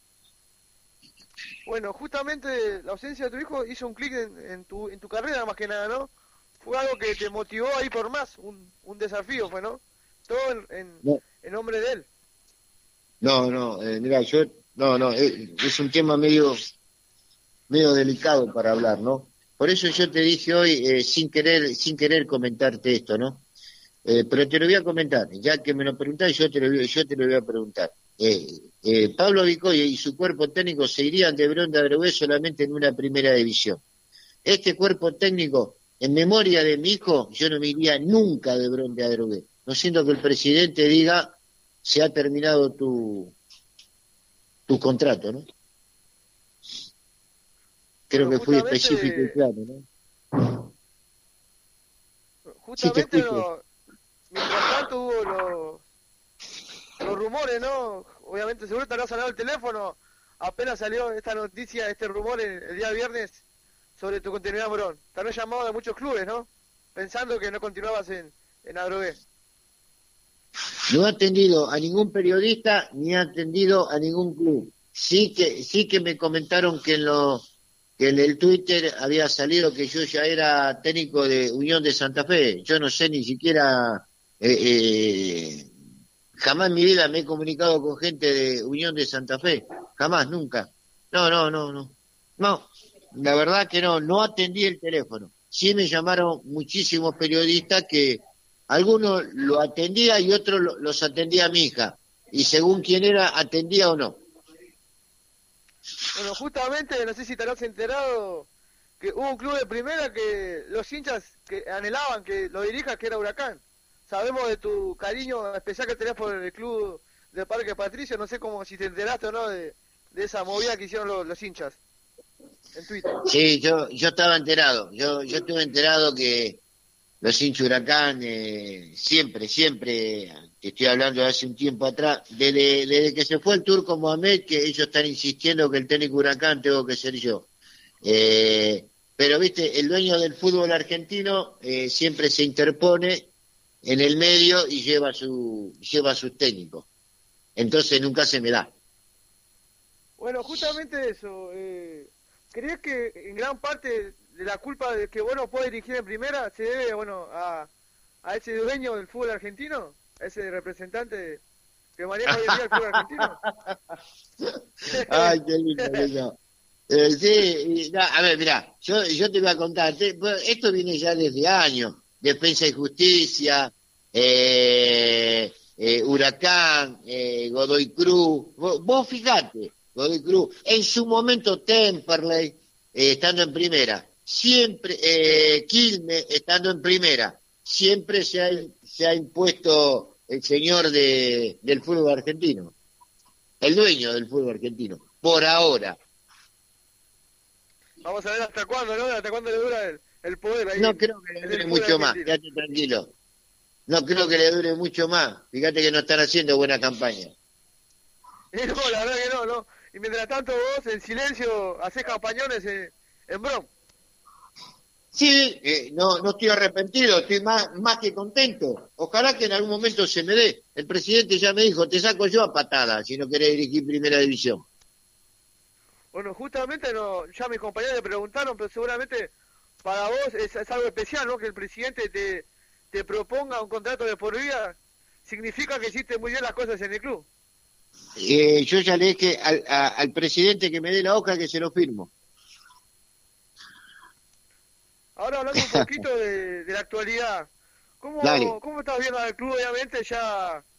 S2: Bueno, justamente la ausencia de tu hijo hizo un clic en, en tu en tu carrera más que nada, ¿no? Fue algo que te motivó a ir por más, un, un desafío fue, ¿no? Todo en, en,
S3: No.
S2: en nombre de él.
S3: No, no, eh, mira, yo, no, no, eh, es un tema medio, medio delicado para hablar, ¿no? Por eso yo te dije hoy, eh, sin querer, sin querer comentarte esto, ¿no? Eh, pero te lo voy a comentar, ya que me lo preguntás, yo te lo, voy- yo te lo voy a preguntar. Eh, eh, Pablo Vicoya y su cuerpo técnico se irían de Bronda a Adrogué solamente en una primera división. Este cuerpo técnico, en memoria de mi hijo, yo no me iría nunca de Bronda a Adrogué. No siento que el presidente diga, se ha terminado tu, tu contrato, ¿no? Creo
S2: Bueno,
S3: que fui
S2: justamente,
S3: específico y claro, ¿no? Sí, te
S2: justamente
S3: escucho.
S2: no, mientras tanto hubo los, los rumores, ¿no? Obviamente seguro te habrá sonado el teléfono, apenas salió esta noticia, este rumor el, el día viernes sobre tu continuidad en Morón. Te habrán llamado de muchos clubes, ¿no? Pensando que no continuabas en, en Adrogué.
S3: No ha atendido a ningún periodista ni ha atendido a ningún club. Sí que sí que me comentaron que en lo que en el Twitter había salido que yo ya era técnico de Unión de Santa Fe. Yo no sé ni siquiera eh, eh, jamás en mi vida me he comunicado con gente de Unión de Santa Fe. Jamás, nunca. No, no, no, no. No, la verdad que no, no atendí el teléfono. Sí me llamaron muchísimos periodistas que algunos lo atendía y otros lo- los atendía mi hija. Y según quién era, atendía o no.
S2: Bueno, justamente, no sé si te habrás enterado que hubo un club de primera que los hinchas que anhelaban que lo dirijas, que era Huracán. Sabemos de tu cariño especial que tenés por el club de Parque Patricio, no sé cómo si te enteraste o no de, de esa movida que hicieron los, los hinchas en Twitter.
S3: Sí, yo yo estaba enterado. Yo yo estuve enterado que los hinchas Huracán eh, siempre, siempre, te estoy hablando de hace un tiempo atrás, desde, desde que se fue el Turco Mohamed, que ellos están insistiendo que el técnico Huracán tengo que ser yo. Eh, pero, viste, el dueño del fútbol argentino eh, siempre se interpone en el medio y lleva su lleva a sus técnicos. Entonces nunca se me da.
S2: Bueno, justamente eso. Eh, ¿Crees que en gran parte de la culpa de que vos no podés dirigir en primera se debe, bueno, a, a ese dueño del fútbol argentino? A ese representante que maneja hoy en día el fútbol argentino.
S3: Ay, qué lindo que yo. Eh, sí, y, no, a ver, mirá, yo, yo te voy a contar, te- bueno, esto viene ya desde años, Defensa y Justicia, eh, eh, Huracán, eh, Godoy Cruz, vos, vos fijate, Godoy Cruz, en su momento Temperley, eh, estando en primera, siempre, eh, Quilmes, estando en primera, siempre se ha, se ha impuesto el señor de, del fútbol argentino, el dueño del fútbol argentino, por ahora.
S2: Vamos a ver hasta cuándo, ¿no? Hasta cuándo le dura el, el poder ahí.
S3: No creo que le
S2: en el
S3: dure
S2: fútbol
S3: mucho más,
S2: argentino.
S3: quédate tranquilo. No creo que le dure mucho más. Fíjate que no están haciendo buena campaña.
S2: Y no, la verdad que no, ¿no? Y mientras tanto vos en silencio hacés campañones en, en Brom.
S3: Sí, eh, no, no estoy arrepentido, estoy más, más que contento. Ojalá que en algún momento se me dé. El presidente ya me dijo, te saco yo a patada si no querés dirigir primera división.
S2: Bueno, justamente no, ya mis compañeros le preguntaron, pero seguramente para vos es, es algo especial, ¿no? Que el presidente te, te proponga un contrato de por vida, significa que hiciste muy bien las cosas en el club.
S3: Eh, yo ya le dije al, a- al presidente que me dé la hoja que se lo firmo.
S2: Ahora hablando un poquito de, de la actualidad, ¿cómo,
S3: Dale.
S2: ¿cómo estás viendo al club? Obviamente ya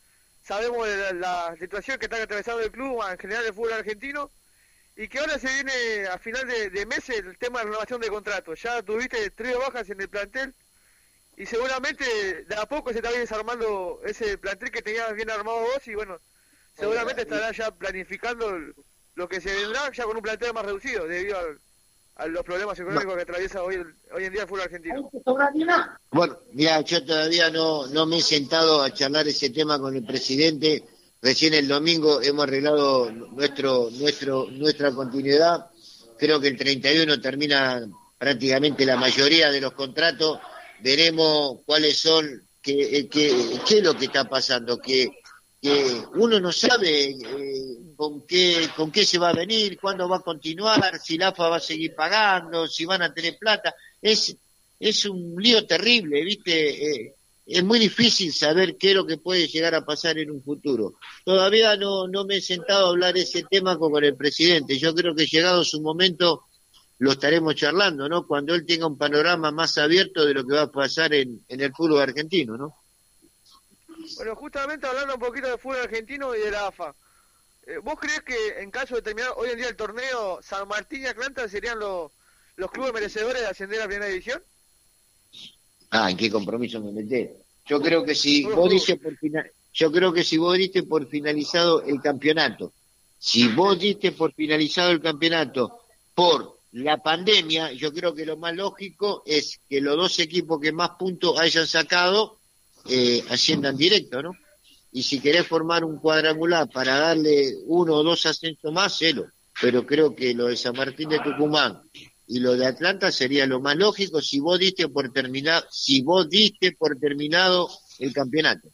S2: sabemos de la, la situación que está atravesando el club, en general el fútbol argentino, y que ahora se viene a final de, de mes el tema de renovación de contrato. Ya tuviste tres bajas en el plantel, y seguramente de a poco se está bien desarmando ese plantel que tenías bien armado vos, y bueno, seguramente estará ya planificando lo que se vendrá ya con un plantel más reducido debido al, a los problemas económicos que atraviesa hoy, hoy en día el fútbol argentino.
S3: Bueno, mira, yo todavía no, no me he sentado a charlar ese tema con el presidente. Recién el domingo hemos arreglado nuestro, nuestro, nuestra continuidad. Creo que el treinta y uno termina prácticamente la mayoría de los contratos. Veremos cuáles son, qué, qué, qué es lo que está pasando, que, que uno no sabe eh, con qué con qué se va a venir, cuándo va a continuar, si la A F A va a seguir pagando, si van a tener plata. Es es un lío terrible, ¿viste? Eh, es muy difícil saber qué es lo que puede llegar a pasar en un futuro. Todavía no no me he sentado a hablar ese tema con, con el presidente. Yo creo que llegado su momento lo estaremos charlando, ¿no? Cuando él tenga un panorama más abierto de lo que va a pasar en, en el fútbol argentino, ¿no?
S2: Bueno, justamente hablando un poquito del fútbol argentino y de la A F A, eh, ¿vos creés que en caso de terminar hoy en día el torneo, San Martín y Atlanta serían los, los clubes merecedores de ascender a Primera División?
S3: Ah, ¿en qué compromiso me metés? Yo creo que si vos dices por final, yo creo que si vos diste por finalizado el campeonato, si vos diste por finalizado el campeonato por la pandemia, yo creo que lo más lógico es que los dos equipos que más puntos hayan sacado eh, asciendan directo, ¿no? Y si querés formar un cuadrangular para darle uno o dos ascensos más, celo. Pero creo que lo de San Martín de Tucumán y lo de Atlanta sería lo más lógico si vos diste por terminado, si vos diste por terminado el campeonato.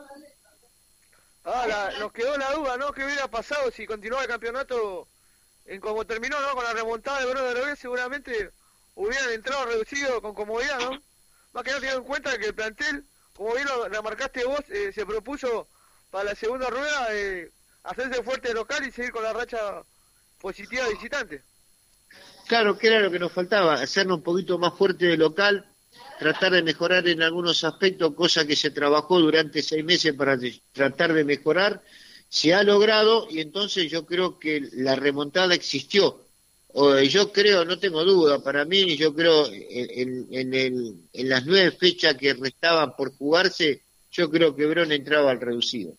S2: Ah, la, nos quedó la duda, ¿no? ¿Qué hubiera pasado si continuaba el campeonato en como terminó, ¿no? Con la remontada de Bruno de Rogué, seguramente hubieran entrado reducido con comodidad, ¿no? Más que no teniendo en cuenta que el plantel, como bien lo remarcaste vos, eh, se propuso para la segunda rueda eh, hacerse fuerte local y seguir con la racha positiva de visitante.
S3: Claro, que era lo que nos faltaba, hacernos un poquito más fuerte de local, tratar de mejorar en algunos aspectos, cosa que se trabajó durante seis meses para de, tratar de mejorar. Se ha logrado y entonces yo creo que la remontada existió. O, yo creo, no tengo duda, para mí, yo creo en, en, el, en las nueve fechas que restaban por jugarse, yo creo que Verón entraba al reducido.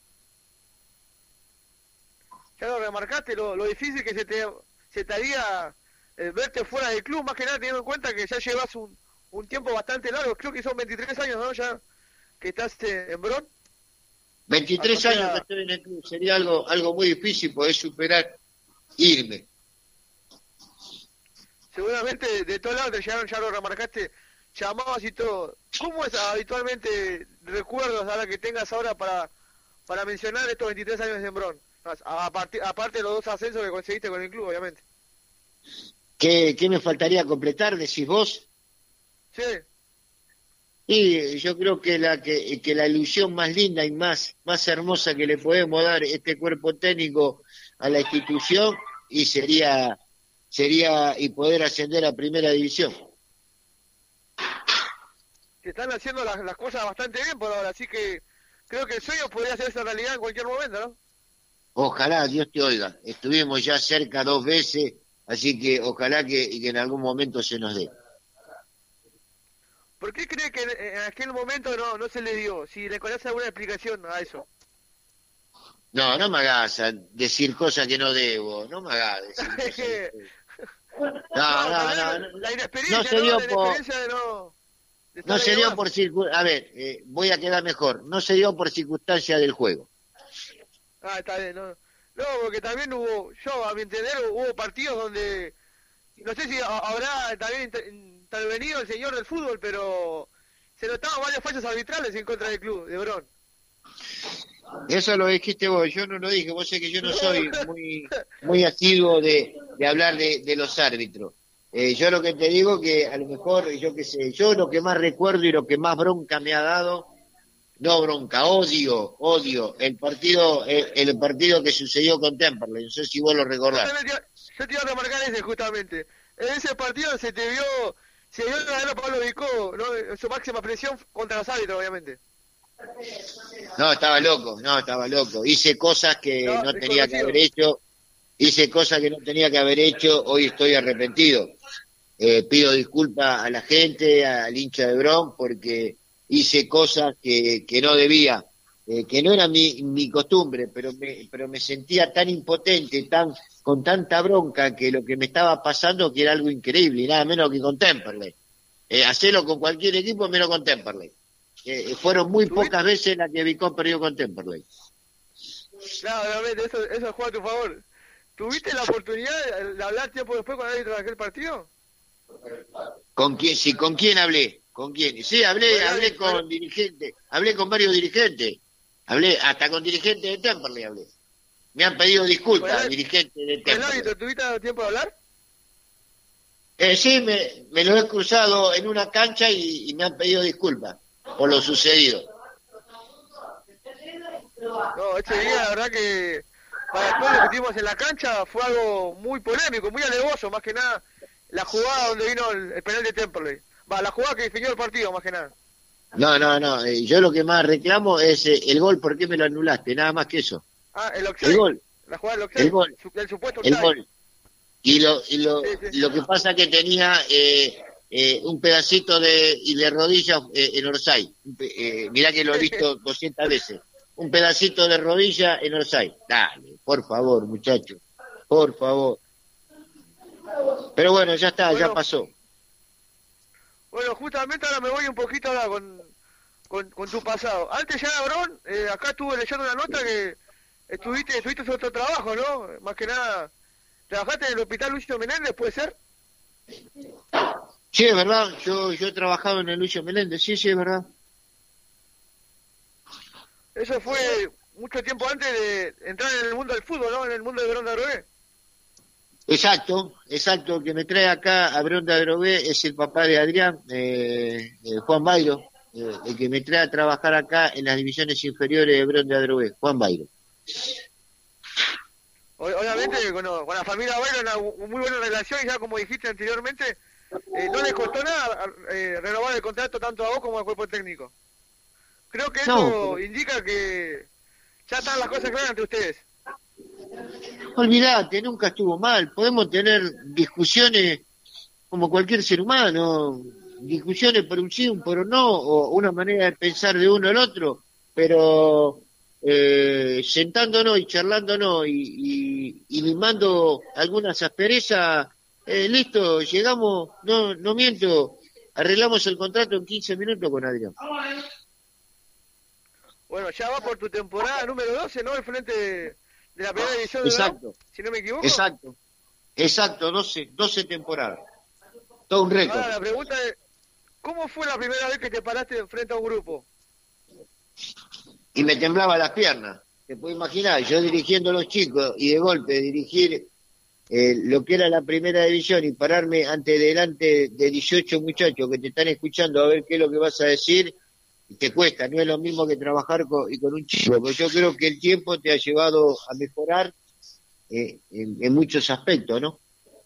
S2: Ya lo remarcaste, lo, lo difícil que se te, se te haría eh, verte fuera del club, más que nada teniendo en cuenta que ya llevas un, un tiempo bastante largo, creo que son veintitrés años, ¿no? Ya que estás eh, en Verón.
S3: veintitrés años que estoy en el club, sería algo algo muy difícil poder superar, irme.
S2: Seguramente de todos lados te llegaron, ya lo remarcaste, llamadas y todo. ¿Cómo es habitualmente recuerdos ahora que tengas ahora para para mencionar estos veintitrés años de Embrón? Aparte, aparte de los dos ascensos que conseguiste con el club, obviamente.
S3: ¿Qué, qué me faltaría completar, decís vos?
S2: Sí.
S3: Y yo creo que la que, que la ilusión más linda y más más hermosa que le podemos dar este cuerpo técnico a la institución y sería sería y poder ascender a Primera División.
S2: Que están haciendo las, las cosas bastante bien por ahora, así que creo que el sueño podría hacerse realidad en cualquier momento, ¿no?
S3: Ojalá, Dios te oiga. Estuvimos ya cerca dos veces, así que ojalá que, que en algún momento se nos dé.
S2: ¿Por qué cree que en aquel momento no, no se le dio? Si le conoce alguna explicación a eso.
S3: No, no me hagas decir cosas que no debo. No me hagas decir cosas que no, no, no, no, no.
S2: La inexperiencia,
S3: no se dio
S2: ¿no? La
S3: por...
S2: inexperiencia de no... De
S3: no se dio por circunstancias... A ver, eh, voy a quedar mejor. No se dio por circunstancias del juego.
S2: Ah, está bien, no. No, porque también hubo, yo a mi entender, hubo partidos donde... No sé si habrá también intervenido el señor del fútbol, pero se notaban varias fallas arbitrales en contra del club de Verón.
S3: Eso lo dijiste vos, yo no lo dije. Vos sé que yo no soy muy muy asiduo de, de hablar de, de los árbitros. Eh, yo lo que te digo que a lo mejor, yo qué sé, yo lo que más recuerdo y lo que más bronca me ha dado, no bronca, odio, odio, el partido el, el partido que sucedió con Temperley, no sé si vos lo recordás.
S2: Yo te iba a remarcar ese justamente. En ese partido se te vio, se vio a Pablo Vicó, ¿no? Su máxima presión contra los árbitros, obviamente.
S3: No, estaba loco, no, estaba loco. Hice cosas que
S2: No,
S3: no tenía que
S2: desconocido.
S3: haber hecho, hice cosas que no tenía que haber hecho, hoy estoy arrepentido. Eh, pido disculpas a la gente, al hincha de Bron, porque hice cosas que, que no debía, eh, que no era mi, mi costumbre, pero me, pero me sentía tan impotente, tan con tanta bronca, que lo que me estaba pasando que era algo increíble, y nada menos que con Temperley. Eh, hacerlo con cualquier equipo, menos con Temperley. Eh, fueron muy
S2: ¿Tuviste?
S3: pocas veces las que Vicón perdió con Temperley.
S2: Claro, obviamente, eso, eso juega a tu favor. ¿Tuviste la oportunidad de hablar tiempo después con alguien tras aquel partido?
S3: ¿Con quién? Sí, ¿con quién hablé? ¿Con quién? Sí, hablé,
S2: Bueno,
S3: hablé
S2: bueno.
S3: con dirigentes, hablé con varios dirigentes, hablé hasta con dirigentes de Temperley hablé. Me han pedido disculpas,
S2: Bueno,
S3: dirigentes de
S2: ¿Con el
S3: Temperley.
S2: árbitro tuviste tiempo de hablar?
S3: Eh, sí, me, me lo he cruzado en una cancha y, y me han pedido disculpas por lo sucedido.
S2: No, ese día la verdad que para todos los que estuvimos en la cancha fue algo muy polémico, muy alevoso, más que nada la jugada donde vino el, el penal de Temperley. Va, la jugada que definió el partido, más que nada.
S3: No, no, no, eh, yo lo que más reclamo es eh, el gol, ¿por qué me lo anulaste? Nada más que eso.
S2: Ah, el offside.
S3: El gol,
S2: La jugada del offside.
S3: el gol,
S2: su- el supuesto
S3: el
S2: offside.
S3: gol. Y lo, y lo,
S2: Sí, sí.
S3: lo que pasa que tenía eh, eh, un pedacito de, y de rodilla eh, en Orsay. Eh, mirá que lo he visto doscientas veces. Un pedacito de rodilla en Orsay. Dale, por favor, muchachos. Por favor. Pero bueno, ya está, ya
S2: Bueno.
S3: pasó.
S2: Bueno, justamente ahora me voy un poquito ahora con, con, con tu pasado. Antes ya, Bron, eh, acá estuve leyendo una nota que estuviste, estuviste en otro trabajo, ¿no? Más que nada, trabajaste en el hospital Lucio Menéndez, ¿puede ser?
S3: Sí, es verdad, yo, yo he trabajado en el Lucio Meléndez, sí, sí, es verdad.
S2: Eso fue mucho tiempo antes de entrar en el mundo del fútbol, ¿no? En el mundo de Bron de Adrogué.
S3: Exacto, exacto, el que me trae acá a Bron de Adrogué es el papá de Adrián, eh, eh, Juan Bairo, eh, el que me trae a trabajar acá en las divisiones inferiores de Bron de Adrogué, Juan Bairo.
S2: O- Obviamente con, con la familia Bailo una u- muy buena relación y ya como dijiste anteriormente, eh, no les costó nada eh, renovar el contrato tanto a vos como al cuerpo técnico. Creo que eso
S3: No, pero-
S2: indica que ya están las cosas claras entre ustedes.
S3: Olvídate, nunca estuvo mal, podemos tener discusiones como cualquier ser humano, discusiones por un sí, un por un no, o una manera de pensar de uno al otro, pero eh, sentándonos y charlándonos y, y, y limando algunas asperezas, eh, listo, llegamos, no, no miento, arreglamos el contrato en quince minutos con Adrián.
S2: Bueno, ya va por tu temporada número doce, ¿no? El frente de, de la primera división de
S3: Exacto,
S2: Bron, si no me equivoco.
S3: exacto, exacto, doce, doce temporadas, todo un récord.
S2: Ahora la pregunta es, ¿cómo fue la primera vez que te paraste frente a un grupo?
S3: Y me temblaba las piernas. Te puedes imaginar, yo dirigiendo a los chicos y de golpe dirigir eh, lo que era la primera división y pararme ante delante de dieciocho muchachos que te están escuchando a ver qué es lo que vas a decir, te cuesta, no es lo mismo que trabajar con, y con un chico, porque yo creo que el tiempo te ha llevado a mejorar eh, en, en muchos aspectos, ¿no?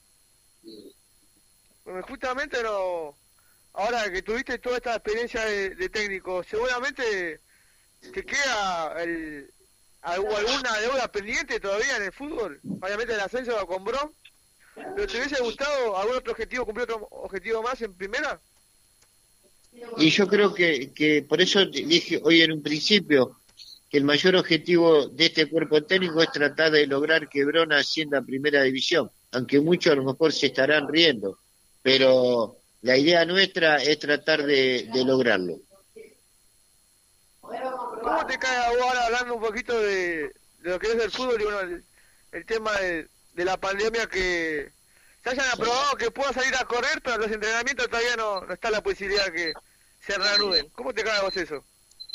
S2: Bueno, justamente no, ahora que tuviste toda esta experiencia de, de técnico, seguramente te queda el, algo- alguna deuda pendiente todavía en el fútbol, obviamente el ascenso con Bron, pero ¿te hubiese gustado algún otro objetivo, cumplir otro objetivo más en primera?
S3: Y yo creo que, que por eso te dije hoy en un principio que el mayor objetivo de este cuerpo técnico es tratar de lograr que Bron ascienda a primera división, aunque muchos a lo mejor se estarán riendo, pero la idea nuestra es tratar de, de lograrlo.
S2: ¿Cómo te cae a vos ahora hablando un poquito de, de lo que es el fútbol y bueno, el, el tema de, de la pandemia que se hayan aprobado que pueda salir a correr, pero los entrenamientos todavía no, no está la posibilidad que se reanuden? ¿Cómo te cae a vos eso?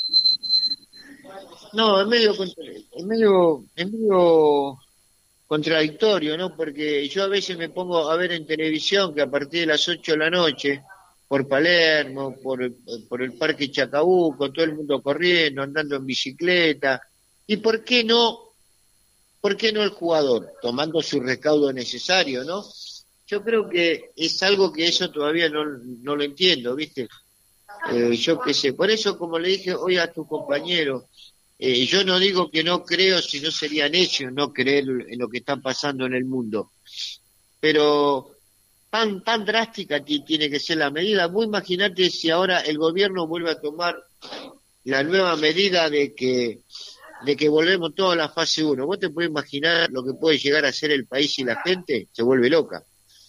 S3: No, es medio, contra- es medio, es medio contradictorio, ¿no? Porque yo a veces me pongo a ver en televisión que a partir de las ocho de la noche, por Palermo, por, el- por el Parque Chacabuco, todo el mundo corriendo, andando en bicicleta. ¿Y por qué no, por qué no el jugador? Tomando su recaudo necesario, ¿no? Yo creo que es algo que eso todavía no, no lo entiendo, ¿viste? Eh, yo qué sé, por eso como le dije hoy a tu compañero, eh, yo no digo que no creo, si no sería necio no creer en lo que está pasando en el mundo, pero tan tan drástica ti- tiene que ser la medida. Vos imaginate si ahora el gobierno vuelve a tomar la nueva medida de que de que volvemos todos a la fase uno. ¿Vos te podés imaginar lo que puede llegar a ser el país y la gente? Se vuelve loca.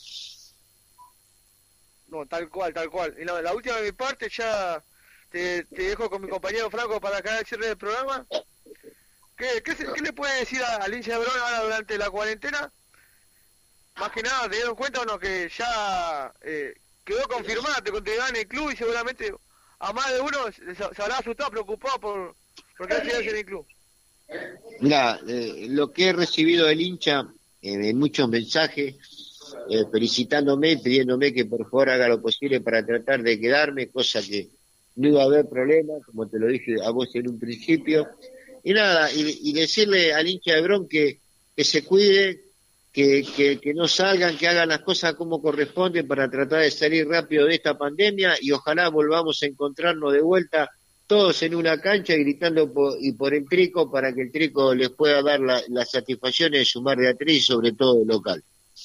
S2: No, tal cual, tal cual. Y la, la última de mi parte, ya te, te dejo con mi compañero Franco para acá el cierre del programa. ¿Qué, qué, se- qué le puede decir a- al hincha de Verón ahora durante la cuarentena? Más que nada, ¿te dieron cuenta o no que ya eh, quedó confirmada, te continuará en el club y seguramente a más de uno se, se habrá asustado, preocupado por, por qué hace en el club?
S3: Mira, eh, lo que he recibido del hincha eh, en muchos mensajes, eh, felicitándome, pidiéndome que por favor haga lo posible para tratar de quedarme, cosa que no iba a haber problema, como te lo dije a vos en un principio. Y nada, y, y decirle al hincha de Bron que, que se cuide, que, que, que no salgan, que hagan las cosas como corresponde para tratar de salir rápido de esta pandemia y ojalá volvamos a encontrarnos de vuelta todos en una cancha gritando por, y por el Trico para que el Trico les pueda dar la- las satisfacciones de sumar de a tres y sobre todo de local.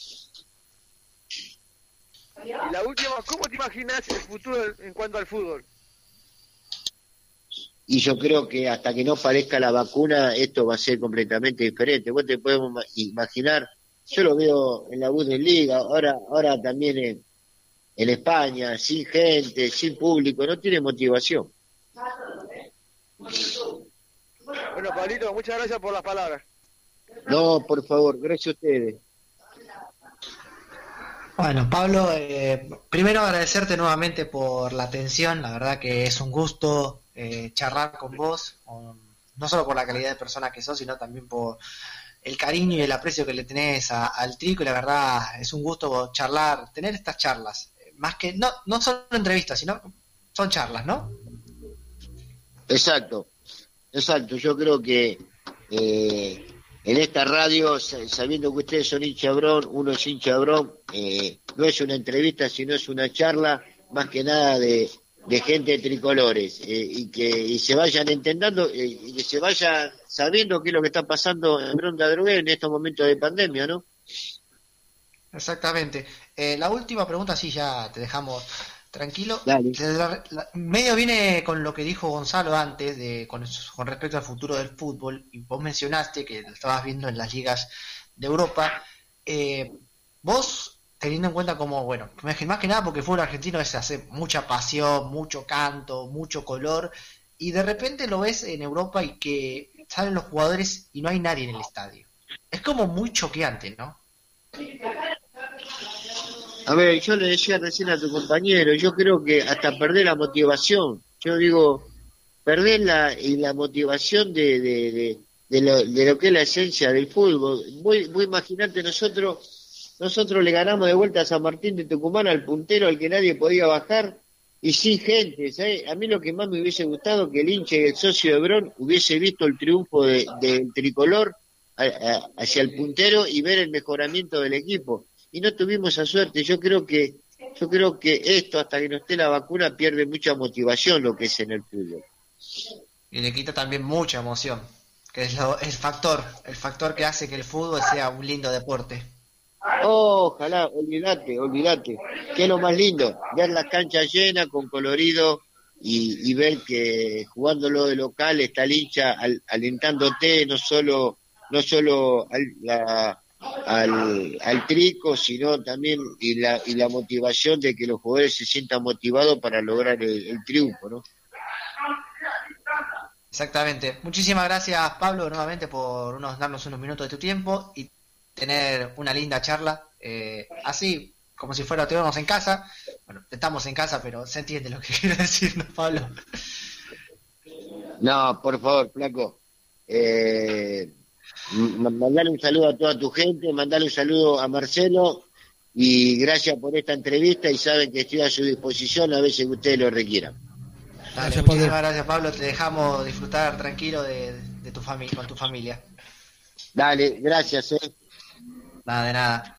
S2: Y la última, ¿cómo te imaginas el futuro en cuanto al fútbol?
S3: Y yo creo que hasta que no aparezca la vacuna esto va a ser completamente diferente. Vos te podemos ma- imaginar, yo lo veo en la Bundesliga, ahora ahora también en, en España, sin gente, sin público, no tiene motivación.
S2: Bueno, Pablito, muchas gracias por las palabras.
S3: No, por favor, gracias a ustedes.
S1: Bueno, Pablo, eh, primero agradecerte nuevamente por la atención, la verdad que es un gusto eh, charlar con vos, con- no solo por la calidad de persona que sos, sino también por el cariño y el aprecio que le tenés a- al Trico, y la verdad es un gusto charlar, tener estas charlas, eh, más que, no, no son entrevistas, sino son charlas, ¿no?
S3: Exacto, exacto. Yo creo que eh, en esta radio, sa- sabiendo que ustedes son hincha Bron, uno es hincha Bron, eh, no es una entrevista, sino es una charla, más que nada de, de gente de tricolores, eh, y que y se vayan entendiendo, eh, y que se vayan sabiendo qué es lo que está pasando en Bron de Adrogué en estos momentos de pandemia, ¿no?
S1: Exactamente. Eh, la última pregunta, sí, ya te dejamos tranquilo.
S3: Dale.
S1: La- la- medio viene con lo que dijo Gonzalo antes, de, con, con respecto al futuro del fútbol, y vos mencionaste que lo estabas viendo en las ligas de Europa. Eh, vos, teniendo en cuenta como, bueno, más que, más que nada porque el fútbol argentino es hace mucha pasión, mucho canto, mucho color, y de repente lo ves en Europa y que salen los jugadores y no hay nadie en el estadio. Es como muy choqueante, ¿no?
S3: A ver, yo le decía recién a tu compañero, yo creo que hasta perder la motivación, yo digo, perder la, y la motivación de, de, de, de lo, de lo que es la esencia del fútbol. Muy, muy imaginante, nosotros, nosotros le ganamos de vuelta a San Martín de Tucumán al puntero al que nadie podía bajar y sin gente, ¿sabes? A mí lo que más me hubiese gustado que el hincha y el socio de Bron hubiese visto el triunfo de- del tricolor a- a- hacia el puntero y ver el mejoramiento del equipo. Y no tuvimos esa suerte. Yo creo que, yo creo que esto, hasta que no esté la vacuna, pierde mucha motivación lo que es en el fútbol.
S1: Y le quita también mucha emoción, que es lo, el factor, el factor que hace que el fútbol sea un lindo deporte.
S3: Oh, ojalá, olvídate, olvídate. Que es lo más lindo, ver las canchas llenas con colorido y, y ver que jugándolo de local está el hincha al- alentándote, no solo, no solo al, la- al, al Trico, sino también y la, y la motivación de que los jugadores se sientan motivados para lograr el, el triunfo, ¿no?
S1: Exactamente. Muchísimas gracias, Pablo, nuevamente por unos, darnos unos minutos de tu tiempo y tener una linda charla, eh, así como si fuera estuviéramos en casa. Bueno, estamos en casa, pero se entiende lo que quiero decir, ¿no, Pablo?
S3: No, por favor, flaco. Eh, m- mandale un saludo a toda tu gente, mandale un saludo a Marcelo y gracias por esta entrevista y saben que estoy a su disposición a veces que ustedes lo requieran.
S1: Dale,
S4: Gracias,
S1: muchísimas
S4: Pablo.
S1: gracias, Pablo. Te dejamos disfrutar tranquilo de, de tu familia, con tu familia.
S3: Dale, gracias, eh.
S1: Nada de nada.